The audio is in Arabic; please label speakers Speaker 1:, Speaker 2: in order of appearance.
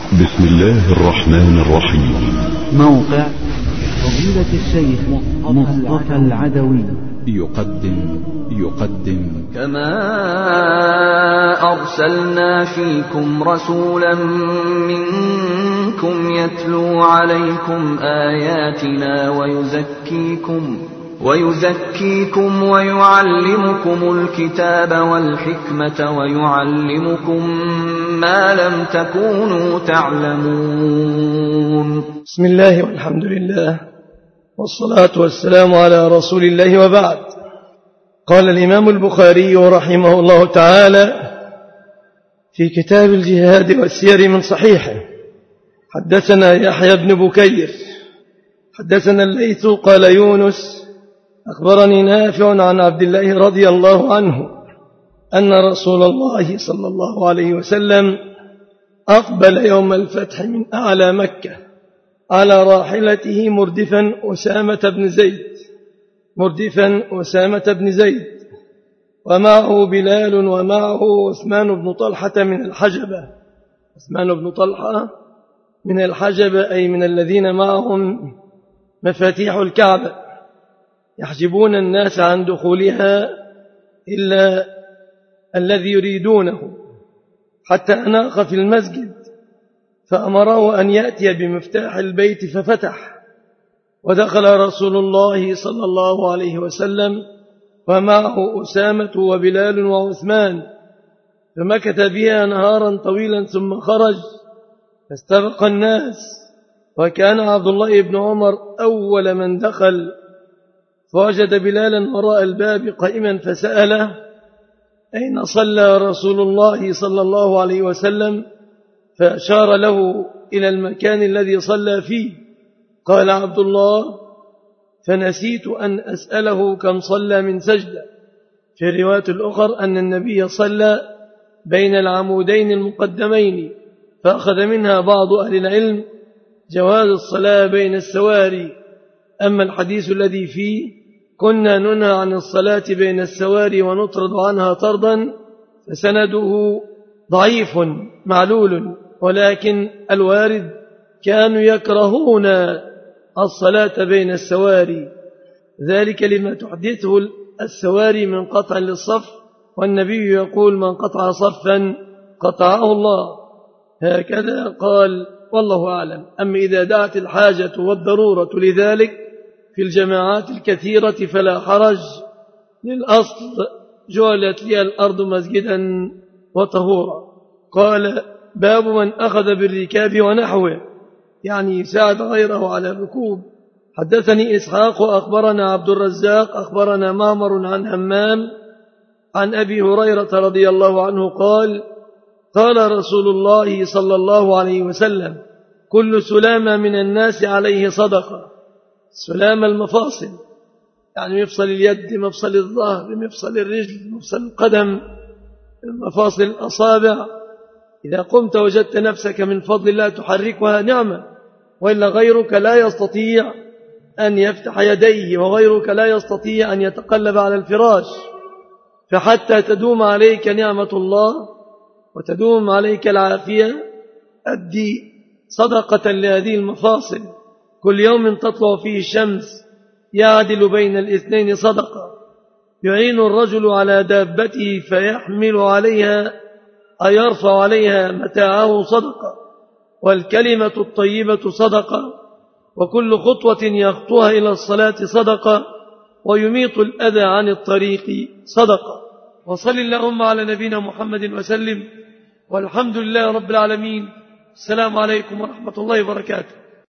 Speaker 1: بسم الله الرحمن الرحيم.
Speaker 2: موقع فضيلة الشيخ مصطفى العدوي يقدم
Speaker 3: كما أرسلنا فيكم رسولا منكم يتلو عليكم آياتنا ويزكيكم ويعلمكم الكتاب والحكمة ويعلمكم ما لم تكونوا تعلمون.
Speaker 4: بسم الله والحمد لله والصلاة والسلام على رسول الله، وبعد. قال الإمام البخاري رحمه الله تعالى في كتاب الجهاد والسير من صحيحه: حدثنا يحيى بن بكير حدثنا الليث قال يونس أخبرني نافع عن عبد الله رضي الله عنه أن رسول الله صلى الله عليه وسلم أقبل يوم الفتح من أعلى مكة على راحلته مردفا أسامة بن زيد ومعه بلال ومعه عثمان بن طلحة من الحجبة أي من الذين معهم مفاتيح الكعبة يحجبون الناس عن دخولها إلا الذي يريدونه، حتى أناق في المسجد فأمره أن يأتي بمفتاح البيت ففتح، ودخل رسول الله صلى الله عليه وسلم ومعه أسامة وبلال وعثمان، فمكث بها نهارا طويلا ثم خرج فاستبق الناس، وكان عبد الله بن عمر أول من دخل، فوجد بلالا وراء الباب قائما فسأله: أين صلى رسول الله صلى الله عليه وسلم؟ فأشار له إلى المكان الذي صلى فيه. قال عبد الله: فنسيت أن أسأله كم صلى من سجدة. في الرواية الأخرى أن النبي صلى بين العمودين المقدمين، فأخذ منها بعض أهل العلم جواز الصلاة بين السواري. أما الحديث الذي فيه كنا ننهى عن الصلاة بين السواري ونطرد عنها طردا فسنده ضعيف معلول، ولكن الوارد كانوا يكرهون الصلاة بين السواري، ذلك لما تحدثه السواري من قطع للصف، والنبي يقول: من قطع صفا قطعه الله. هكذا قال، والله أعلم. أما إذا دعت الحاجة والضرورة لذلك في الجماعات الكثيرة فلا حرج، للأصل جعلت لي الأرض مسجدا وطهورا. قال: باب من أخذ بالركاب ونحوه، يعني يساعد غيره على الركوب. حدثني إسحاق أخبرنا عبد الرزاق أخبرنا معمر عن همام عن أبي هريرة رضي الله عنه قال: قال رسول الله صلى الله عليه وسلم: كل سلامة من الناس عليه صدقة. سلام المفاصل، يعني مفصل اليد، مفصل الظهر، مفصل الرجل، مفصل القدم، مفاصل الأصابع. إذا قمت وجدت نفسك من فضل الله تحركها نعمة، وإلا غيرك لا يستطيع أن يفتح يديه، وغيرك لا يستطيع أن يتقلب على الفراش. فحتى تدوم عليك نعمة الله وتدوم عليك العافية أدي صدقة لهذه المفاصل. كل يوم تطلع فيه الشمس يعدل بين الاثنين صدقة. يعين الرجل على دابته فيحمل عليها أي يرفع عليها متاعه صدقة، والكلمة الطيبة صدقة، وكل خطوة يخطوها إلى الصلاة صدقة، ويميط الأذى عن الطريق صدقة. وصل اللهم على نبينا محمد وسلم، والحمد لله رب العالمين. السلام عليكم ورحمة الله وبركاته.